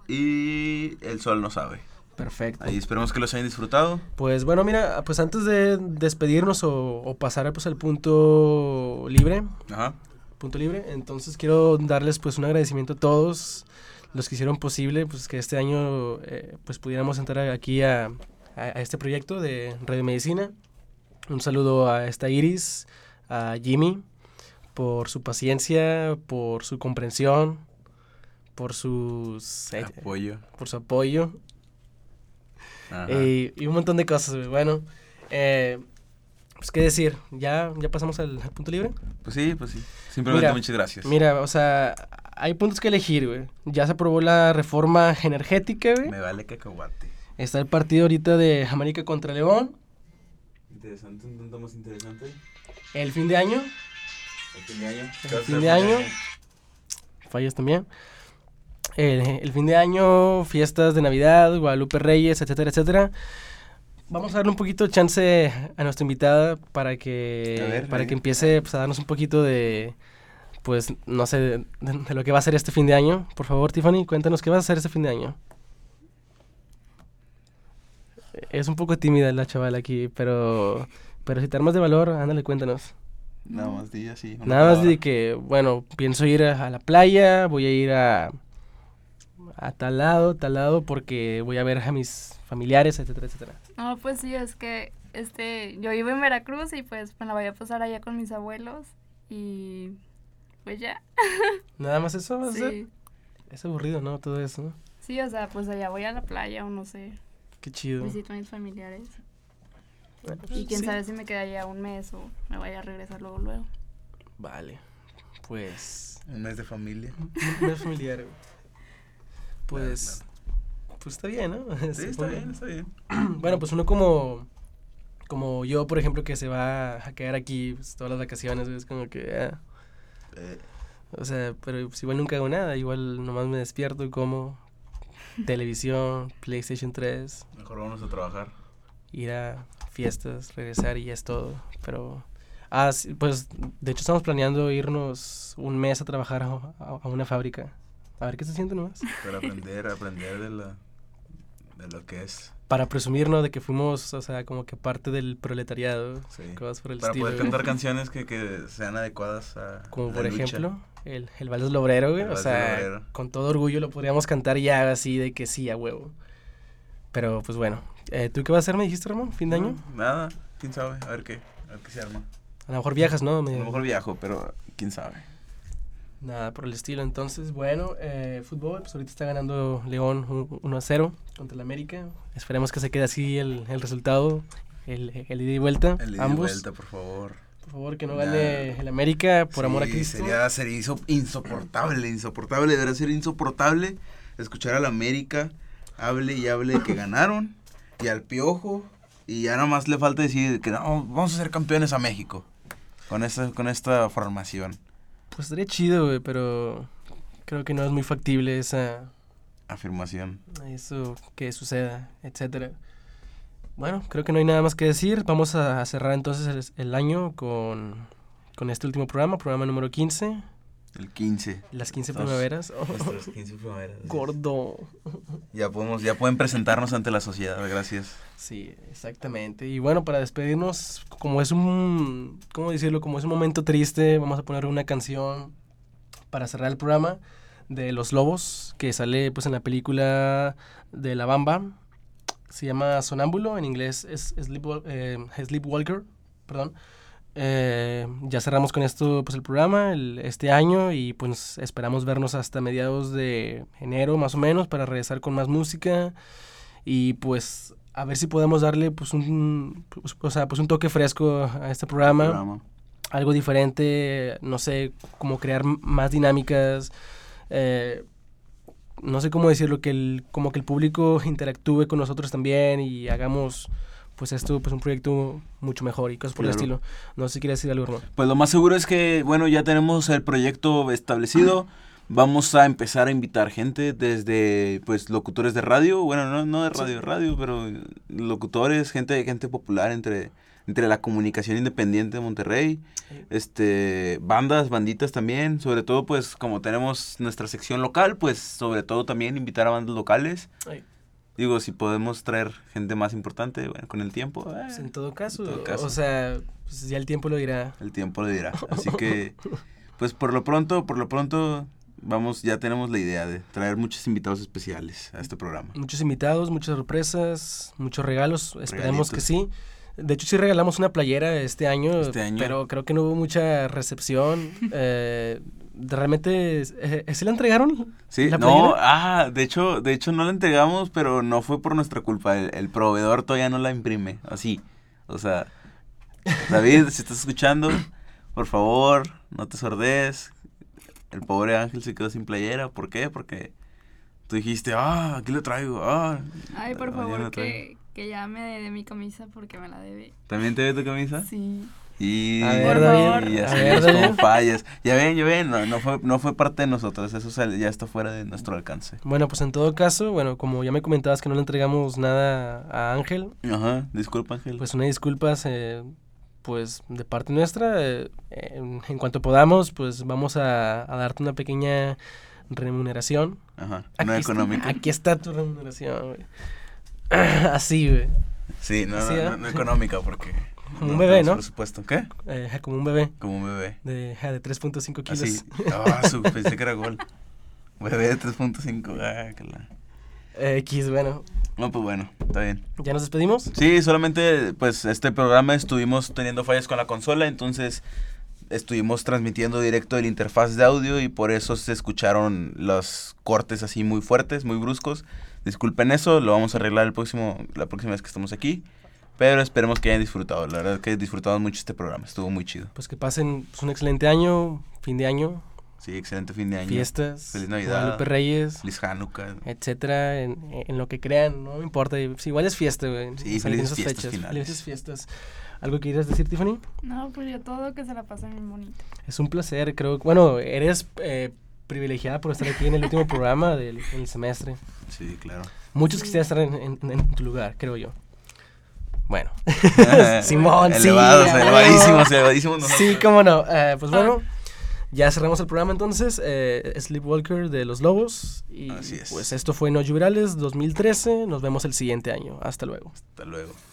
y El Sol No Sabe. Perfecto. Ahí esperemos que los hayan disfrutado. Pues bueno, mira, pues antes de despedirnos o, o pasar pues al punto libre, Ajá. punto libre, entonces quiero darles pues un agradecimiento a todos los que hicieron posible pues que este año eh, pues pudiéramos entrar aquí a, a, a este proyecto de Radio Medicina. Un saludo a esta Iris, a Jimmy, por su paciencia, por su comprensión, por sus eh, Apoyo. por su apoyo. Ajá. Eh, y un montón de cosas, güey. Bueno, eh, pues qué decir, ya, ya pasamos al, al punto libre. Pues sí, pues sí. Simplemente Mira, muchas gracias. Mira, o sea, hay puntos que elegir, güey. Ya se aprobó la reforma energética, güey. Me vale cacahuate. Está el partido ahorita de América contra León. Interesante, un tanto más interesante. El fin de año, El fin de año. El fin de año. fallas también. El, el fin de año, fiestas de Navidad, Guadalupe Reyes, etcétera, etcétera. Vamos a darle un poquito de chance a nuestra invitada para que, A ver, para eh. que empiece pues, a darnos un poquito de, pues, no sé, de, de- de lo que va a ser este fin de año. Por favor, Tiffany, cuéntanos qué vas a hacer este fin de año. Es un poco tímida la chavala aquí, pero, pero si te armas de valor, ándale, cuéntanos. Nada más di así. una Nada más palabra. de que, bueno, pienso ir a, a la playa, voy a ir a, a tal lado, tal lado, porque voy a ver a mis familiares, etcétera, etcétera. No, pues sí, es que este, yo vivo en Veracruz y pues me la voy a pasar allá con mis abuelos y pues ya. Nada más eso va a ser. Sí, Es aburrido, ¿no? Todo eso, ¿no? sí, o sea, pues allá voy a la playa o no sé, Qué chido. visito a mis familiares. Bueno, Y quién sí. sabe si me queda allá un mes o me vaya a regresar luego, luego. Vale, pues... Un mes de familia. No es familiar, güey. Pues... Pues está bien, ¿no? Sí, Se está pone- bien, está bien. Bueno, pues uno como... Como yo, por ejemplo, que se va a quedar aquí pues, todas las vacaciones, güey, es como que... ah, Eh, o sea, pero pues, igual nunca hago nada, igual nomás me despierto y como... Televisión, PlayStation tres, mejor vamos a trabajar. ir a fiestas, regresar y ya es todo, pero... Ah, sí, pues de hecho estamos planeando irnos un mes a trabajar a, a- a una fábrica. A ver qué se siente nomás. Para aprender, aprender de la de lo que es. Para presumirnos de que fuimos, o sea, como que parte del proletariado. Sí. Cosas por el Para estilo. poder güey. cantar canciones que, que sean adecuadas a Como la por lucha. ejemplo, el, el Vals del Obrero, güey. El O Vals sea, del Obrero. con todo orgullo lo podríamos cantar ya así de que sí, a huevo. Pero pues bueno. Eh, ¿Tú qué vas a hacer, me dijiste, Ramón? ¿Fin de año? No, nada, quién sabe, a ver qué, a ver qué se arma. A lo mejor viajas, ¿no? A Me- lo mejor viajo, pero quién sabe. Nada por el estilo. Entonces, bueno, eh, fútbol, pues ahorita está ganando León un- uno a cero contra el América. Esperemos que se quede así el, el resultado, el, el ida y vuelta, El ida y ambos. vuelta, por favor. Por favor, que no Nah. gane el América, por amor a Sí, Cristo. Sería, sería inso- insoportable, insoportable, debería ser insoportable escuchar al América hable y hable de que ganaron y al Piojo y ya nomás le falta decir que no, vamos a ser campeones a México con esta, con esta formación. Pues estaría chido, güey, pero creo que no es muy factible esa, Afirmación. eso que suceda, etcétera. Bueno, creo que no hay nada más que decir. Vamos a cerrar entonces el, el año con, con este último programa, programa número quince, El quince. las quince Estamos- primaveras. Oh, Nuestras quince primaveras. gordo. Ya podemos, ya pueden presentarnos ante la sociedad, gracias. Sí, exactamente. Y bueno, para despedirnos, como es un, ¿cómo decirlo? Como es un momento triste, vamos a poner una canción para cerrar el programa de Los Lobos, que sale pues en la película de La Bamba. Se llama Sonámbulo, en inglés es Sleepwal- eh, Sleepwalker, perdón. Eh, ya cerramos con esto pues el programa el- este año y pues esperamos vernos hasta mediados de enero más o menos para regresar con más música y pues a ver si podemos darle pues un pues, o sea, pues un toque fresco a este programa, Programa. algo diferente, no sé, como crear m- más dinámicas, eh, no sé cómo decirlo, que el, como que el público interactúe con nosotros también y hagamos pues esto, pues un proyecto mucho mejor y cosas por el Claro. estilo. No sé si quieres decir algo, hermano. Pues lo más seguro es que, bueno, ya tenemos el proyecto establecido. Vamos a empezar a invitar gente desde, pues, locutores de radio. Bueno, no, no de radio, Sí. radio, pero locutores, gente, gente popular entre, entre la comunicación independiente de Monterrey. Sí. Este, bandas, banditas también. Sobre todo, pues, como tenemos nuestra sección local, pues, sobre todo también invitar a bandas locales. Ay. Digo, si podemos traer gente más importante, bueno, con el tiempo, eh, Pues en todo caso, en todo caso. o sea, pues ya el tiempo lo dirá. el tiempo lo dirá. Así que, pues por lo pronto, por lo pronto, vamos, ya tenemos la idea de traer muchos invitados especiales a este programa. Muchos invitados, muchas sorpresas, muchos regalos, esperemos que Regalitos. sí. De hecho, sí regalamos una playera este año, Este año. pero creo que no hubo mucha recepción. eh, realmente, eh, ¿sí la entregaron? Sí, ¿La no, playera? ah, de hecho, de hecho no la entregamos, pero no fue por nuestra culpa. El, el proveedor todavía no la imprime, así. O sea, David, si estás escuchando, por favor, no te sordes. El pobre Ángel se quedó sin playera. ¿Por qué? Porque tú dijiste, ah, aquí lo traigo. Ah. Ay, por Ah, ya favor, lo traigo. que, que ya me dé mi camisa porque me la debe. ¿También te ve tu camisa? Sí. Y, A ver, Por David, favor. y a así ver, es David. como fallas. Ya ven, ya ven, no, no, fue, no fue parte de nosotros, eso sal- ya está fuera de nuestro alcance. Bueno, pues en todo caso, bueno, como ya me comentabas que no le entregamos nada a Ángel, Ajá, disculpa Ángel. pues una disculpa, eh, pues de parte nuestra, eh, en, en cuanto podamos, pues vamos a, a darte una pequeña remuneración. Ajá, Aquí no está- económica. Aquí está tu remuneración, güey. Así, güey. Sí, no, Sí, no, ¿eh? no, no económica porque... Como un bebé, ¿no? Por supuesto. ¿Qué? Eh, como un bebé Como un bebé. de, de tres punto cinco kilos. Así. Ah, su, pensé que era gol. Bebé de tres punto cinco. Ah, que la... Eh, X, bueno. No, pues bueno, está bien. ¿Ya nos despedimos? Sí, solamente, pues, este programa estuvimos teniendo fallas con la consola, entonces estuvimos transmitiendo directo el interfaz de audio y por eso se escucharon los cortes así muy fuertes, muy bruscos. Disculpen eso, lo vamos a arreglar el próximo, la próxima vez que estemos aquí. Pero esperemos que hayan disfrutado. La verdad es que disfrutamos mucho este programa. Estuvo muy chido. Pues que pasen pues, un excelente año, fin de año, Sí, excelente fin de año. fiestas, Feliz Navidad. Guadalupe Reyes, Feliz Hanukkah. etcétera, en, en lo que crean, no importa. Pues, igual es fiesta, güey. Sí, O sea, en felices esas fiestas fechas, finales. Felices fiestas. ¿Algo que quieras decir, Tiffany? No, pues yo todo, que se la pasen bien bonito. Es un placer, creo. Bueno, eres eh, privilegiada por estar aquí en el último programa del, del semestre. Sí, claro. Muchos quisieran estar en, en, en tu lugar, creo yo. Bueno. Ah, Simón, sí. elevados, a huevo. elevadísimos, elevadísimos nosotros. Sí, cómo no. Eh, pues bueno, ya cerramos el programa entonces. Eh, Sleepwalker de Los Lobos. Y Así es. pues esto fue No Juvirales dos mil trece. Nos vemos el siguiente año. Hasta luego. Hasta luego.